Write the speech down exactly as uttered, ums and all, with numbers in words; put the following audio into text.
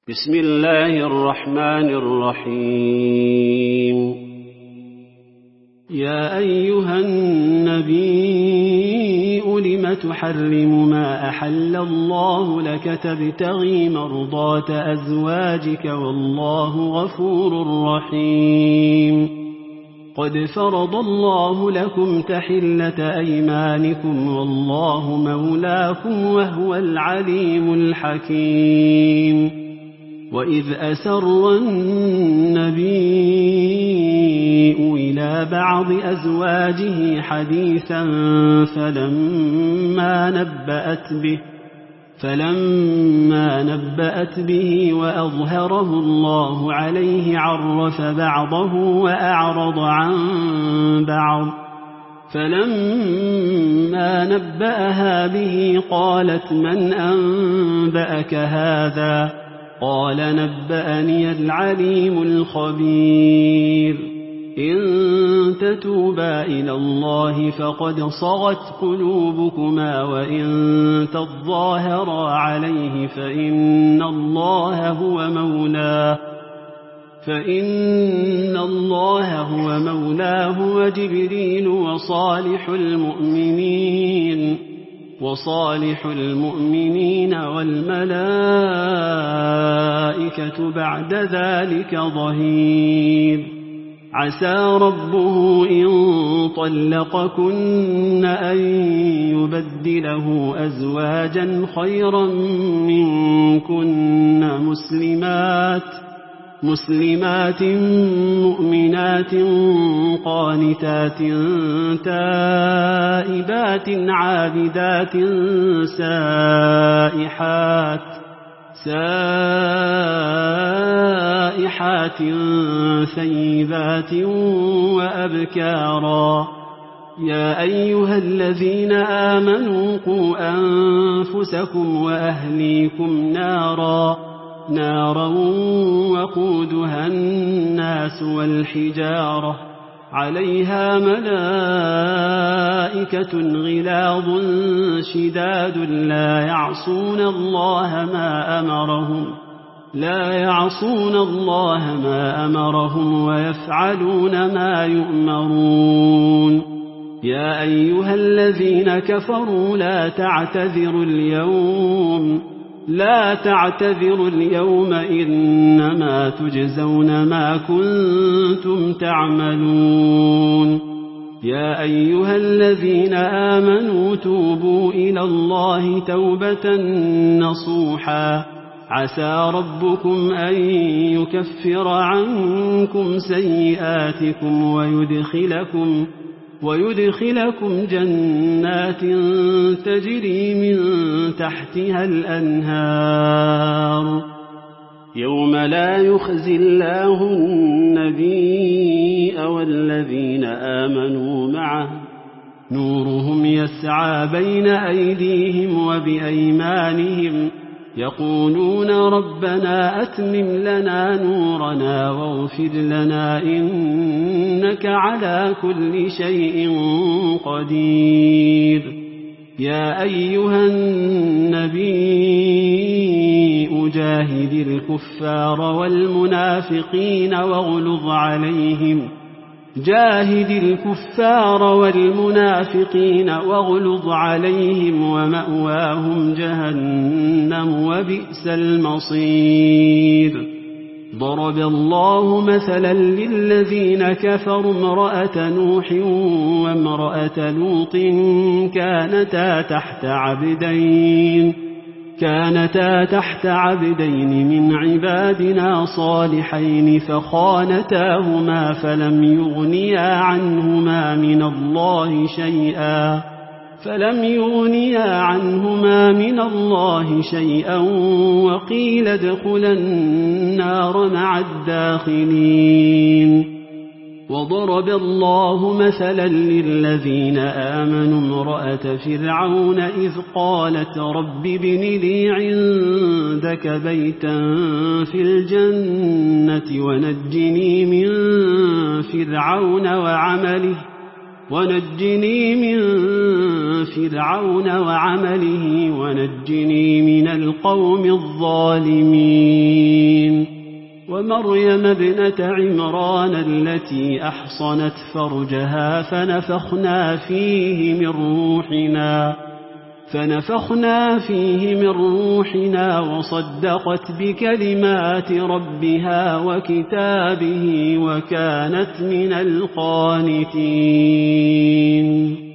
بسم الله الرحمن الرحيم. يا أيها النبي لم تحرم ما أحل الله لك تبتغي مرضات أزواجك والله غفور رحيم. قد فرض الله لكم تحلة أيمانكم والله مولاكم وهو العليم الحكيم. وإذ أسر النبي إلى بعض أزواجه حديثا فلما نبأت به فلما نبأت به وأظهره الله عليه عرف بعضه وأعرض عن بعض. فلما نبأها به قالت من أنبأك هذا؟ قال نبأني العليم الخبير. إن تتوبا إلى الله فقد صغت قلوبكما وإن تظاهرا عليه فإن الله هو مولاه فإن الله هو مولاه وجبريل وصالح المؤمنين وصالح المؤمنين والملائكة بعد ذلك ظهير. عسى ربه إن طلقكن أن يبدله أزواجا خيرا منكن مسلمات مسلمات مؤمنات قانتات تائبات عابدات سائحات سائحات ثيبات وأبكارا. يا أيها الذين آمنوا قوا أنفسكم وأهليكم نارا نارا وقودها الناس والحجارة عليها ملائكة غلاظ شداد لا يعصون الله ما أمرهم لا يعصون الله ما أمرهم ويفعلون ما يؤمرون. يا أيها الذين كفروا لا تعتذروا اليوم لا تعتذروا اليوم إنما تجزون ما كنتم تعملون. يا أيها الذين آمنوا توبوا إلى الله توبة نصوحا عسى ربكم أن يكفر عنكم سيئاتكم ويدخلكم ويدخلكم جنات تجري من تحتها الأنهار يوم لا يخزي الله النبي والذين آمنوا معه نورهم يسعى بين أيديهم وبأيمانهم يقولون ربنا أتمم لنا نورنا واغفر لنا إنك على كل شيء قدير. يا أيها النبي جاهد الكفار والمنافقين واغلظ عليهم جاهد الكفار والمنافقين واغلظ عليهم ومأواهم جهنم وبئس المصير. ضرب الله مثلا للذين كفروا امرأة نوح وامرأة لوط كانتا تحت عبدين كانتا تحت عبدين من عبادنا صالحين فخانتاهما فلم يغنيا عنهما من الله شيئا فلم يغنيا عنهما من الله شيئا وقيل ادخلا النار مع الداخلين. وضرب الله مثلا للذين آمنوا امرأة فرعون إذ قالت رب ابن لي عندك بيتا في الجنة ونجني من فرعون وعمله ونجني من فرعون وعمله ونجني من القوم الظالمين. ومريم ابنة عمران التي أحصنت فرجها فنفخنا فيه من روحنا فنفخنا فيه من روحنا وصدقت بكلمات ربها وكتابه وكانت من القانتين.